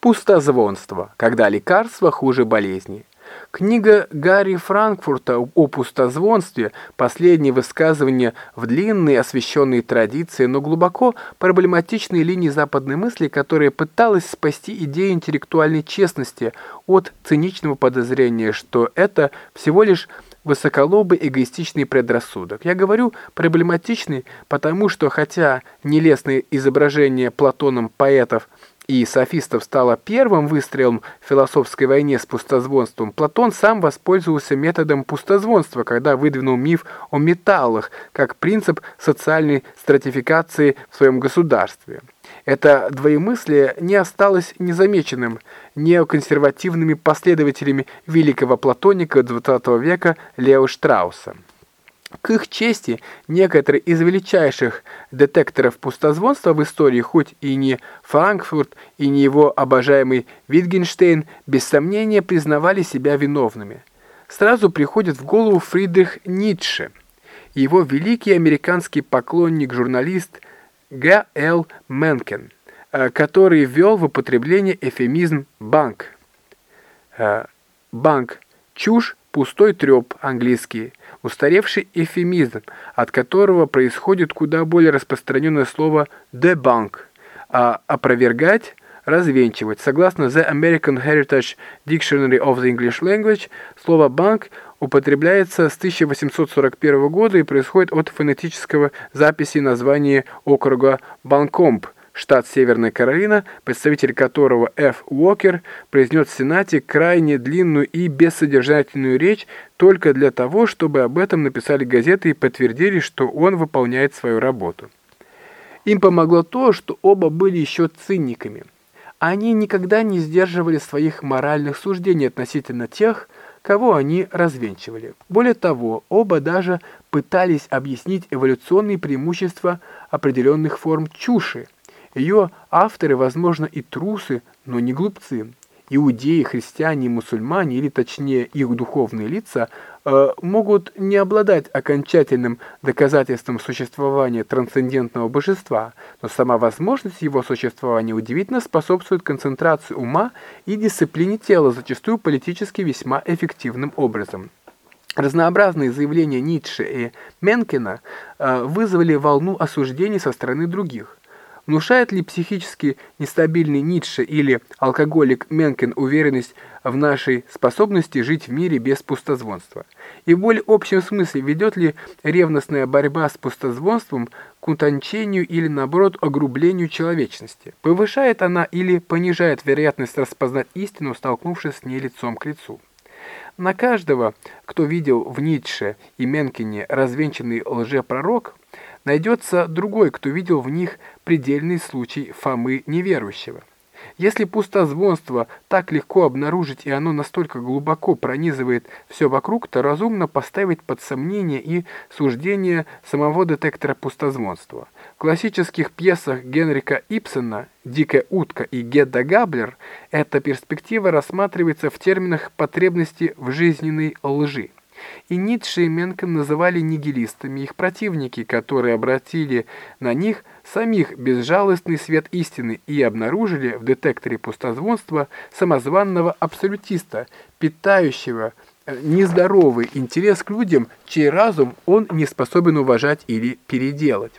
Пустозвонство, когда лекарство хуже болезни. Книга Гарри Франкфурта о пустозвонстве, последнее высказывание в длинной, освещенной традиции, но глубоко проблематичной линии западной мысли, которая пыталась спасти идею интеллектуальной честности от циничного подозрения, что это всего лишь высоколобый эгоистичный предрассудок. Я говорю проблематичный, потому что, хотя нелестное изображение Платоном поэтов и софистов стало первым выстрелом в философской войне с пустозвонством, Платон сам воспользовался методом пустозвонства, когда выдвинул миф о металлах как принцип социальной стратификации в своем государстве. Это двоемыслие не осталось незамеченным неоконсервативными последователями великого платоника XX века Лео Штрауса. К их чести, некоторые из величайших детекторов пустозвонства в истории, хоть и не Франкфурт, и не его обожаемый Витгенштейн, без сомнения признавали себя виновными. Сразу приходит в голову Фридрих Ницше, его великий американский поклонник-журналист Г. Л. Менкен, который ввел в употребление эвфемизм «банк». «Банк» – чушь, пустой треп, английский, устаревший эвфемизм, от которого происходит куда более распространенное слово «debunk», а опровергать – развенчивать. Согласно The American Heritage Dictionary of the English Language, слово «банк» употребляется с 1841 года и происходит от фонетического записи названия округа Банкомб, штат Северная Каролина, представитель которого Ф. Уокер произнес в Сенате крайне длинную и бессодержательную речь только для того, чтобы об этом написали газеты и подтвердили, что он выполняет свою работу. Им помогло то, что оба были еще циниками. Они никогда не сдерживали своих моральных суждений относительно тех, кого они развенчивали. Более того, оба даже пытались объяснить эволюционные преимущества определенных форм чуши. Ее авторы, возможно, и трусы, но не глупцы. Иудеи, христиане и мусульмане, или точнее их духовные лица, могут не обладать окончательным доказательством существования трансцендентного божества, но сама возможность его существования удивительно способствует концентрации ума и дисциплине тела, зачастую политически весьма эффективным образом. Разнообразные заявления Ницше и Менкена вызвали волну осуждений со стороны других. Внушает ли психически нестабильный Ницше или алкоголик Менкен уверенность в нашей способности жить в мире без пустозвонства? И в более общем смысле, ведет ли ревностная борьба с пустозвонством к утончению или, наоборот, огрублению человечности? Повышает она или понижает вероятность распознать истину, столкнувшись с ней лицом к лицу? На каждого, кто видел в Ницше и Менкене развенчанный лжепророк, найдется другой, кто видел в них предельный случай Фомы неверующего. Если пустозвонство так легко обнаружить и оно настолько глубоко пронизывает все вокруг, то разумно поставить под сомнение и суждение самого детектора пустозвонства. В классических пьесах Генрика Ибсена «Дикая утка» и «Гедда Габлер» эта перспектива рассматривается в терминах потребности в жизненной лжи. И Ницше и Менкен называли нигилистами их противники, которые обратили на них самих безжалостный свет истины и обнаружили в детекторе пустозвонства самозванного абсолютиста, питающего нездоровый интерес к людям, чей разум он не способен уважать или переделать.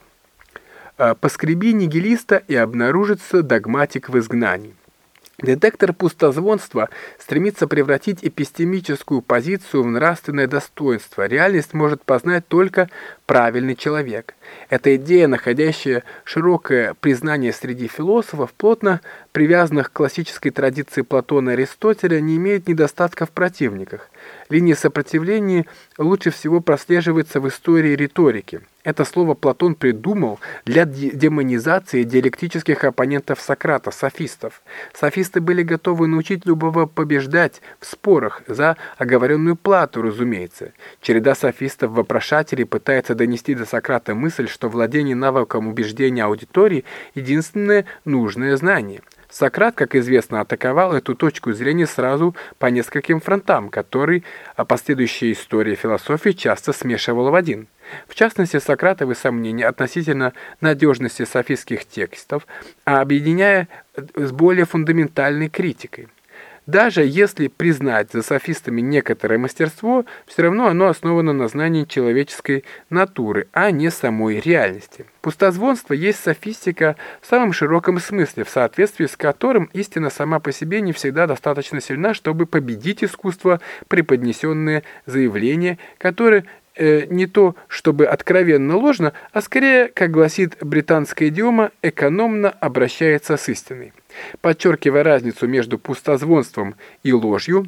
Поскреби нигилиста, и обнаружится догматик в изгнании. Детектор пустозвонства стремится превратить эпистемическую позицию в нравственное достоинство. Реальность может познать только правильный человек. Эта идея, находящая широкое признание среди философов, плотно привязанных к классической традиции Платона и Аристотеля, не имеет недостатков в противниках. Линия сопротивления лучше всего прослеживается в истории риторики. Это слово Платон придумал для демонизации диалектических оппонентов Сократа, софистов. Софисты были готовы научить любого побеждать в спорах, за оговоренную плату, разумеется. Череда софистов-вопрошателей пытается донести до Сократа мысль, что владение навыком убеждения аудитории – единственное нужное знание. Сократ, как известно, атаковал эту точку зрения сразу по нескольким фронтам, которые последующая история философии часто смешивала в один. В частности, Сократовы сомнения относительно надежности софистских текстов, объединяя с более фундаментальной критикой. Даже если признать за софистами некоторое мастерство, все равно оно основано на знании человеческой натуры, а не самой реальности. Пустозвонство есть софистика в самом широком смысле, в соответствии с которым истина сама по себе не всегда достаточно сильна, чтобы победить искусство, преподнесенное заявление, которое не то чтобы откровенно ложно, а скорее, как гласит британская идиома, экономно обращается с истиной. Подчеркивая разницу между пустозвонством и ложью,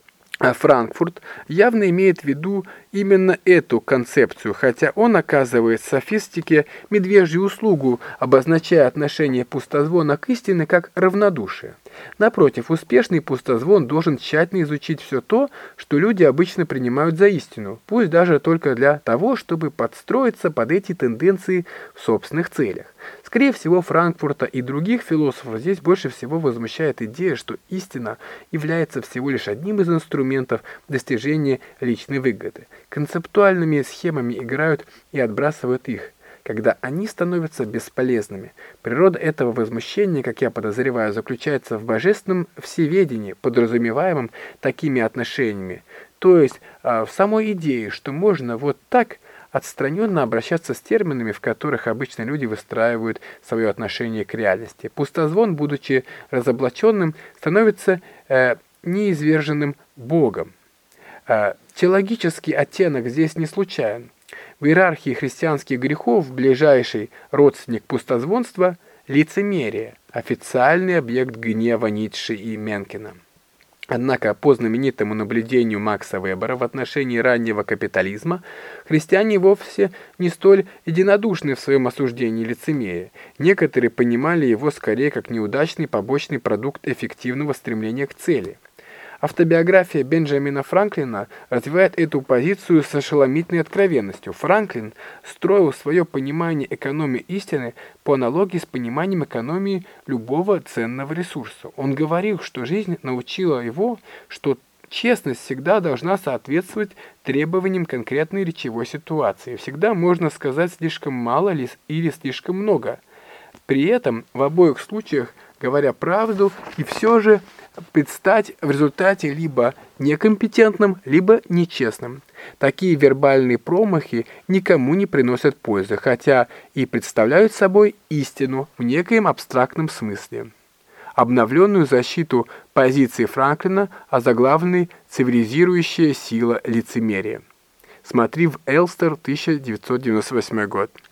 Франкфурт явно имеет в виду именно эту концепцию, хотя он оказывает софистике медвежью услугу, обозначая отношение пустозвона к истине как равнодушие. Напротив, успешный пустозвон должен тщательно изучить все то, что люди обычно принимают за истину, пусть даже только для того, чтобы подстроиться под эти тенденции в собственных целях. Скорее всего, Франкфурта и других философов здесь больше всего возмущает идея, что истина является всего лишь одним из инструментов достижения личной выгоды. Концептуальными схемами играют и отбрасывают их, когда они становятся бесполезными. Природа этого возмущения, как я подозреваю, заключается в божественном всеведении, подразумеваемом такими отношениями, то есть в самой идее, что можно вот так отстраненно обращаться с терминами, в которых обычно люди выстраивают свое отношение к реальности. Пустозвон, будучи разоблаченным, становится неизверженным Богом. Теологический оттенок здесь не случайен. В иерархии христианских грехов ближайший родственник пустозвонства – лицемерие, официальный объект гнева Ницше и Менкена. Однако по знаменитому наблюдению Макса Вебера в отношении раннего капитализма христиане вовсе не столь единодушны в своем осуждении лицемерия. Некоторые понимали его скорее как неудачный побочный продукт эффективного стремления к цели. Автобиография Бенджамина Франклина развивает эту позицию с ошеломительной откровенностью. Франклин строил свое понимание экономии истины по аналогии с пониманием экономии любого ценного ресурса. Он говорил, что жизнь научила его, что честность всегда должна соответствовать требованиям конкретной речевой ситуации. Всегда можно сказать слишком мало или слишком много. При этом в обоих случаях, говоря правду, и все же предстать в результате либо некомпетентным, либо нечестным. Такие вербальные промахи никому не приносят пользы, хотя и представляют собой истину в некоем абстрактном смысле. Обновленную защиту позиции Франклина озаглавленной «Цивилизирующая сила лицемерия». Смотри в Элстер, 1998 год.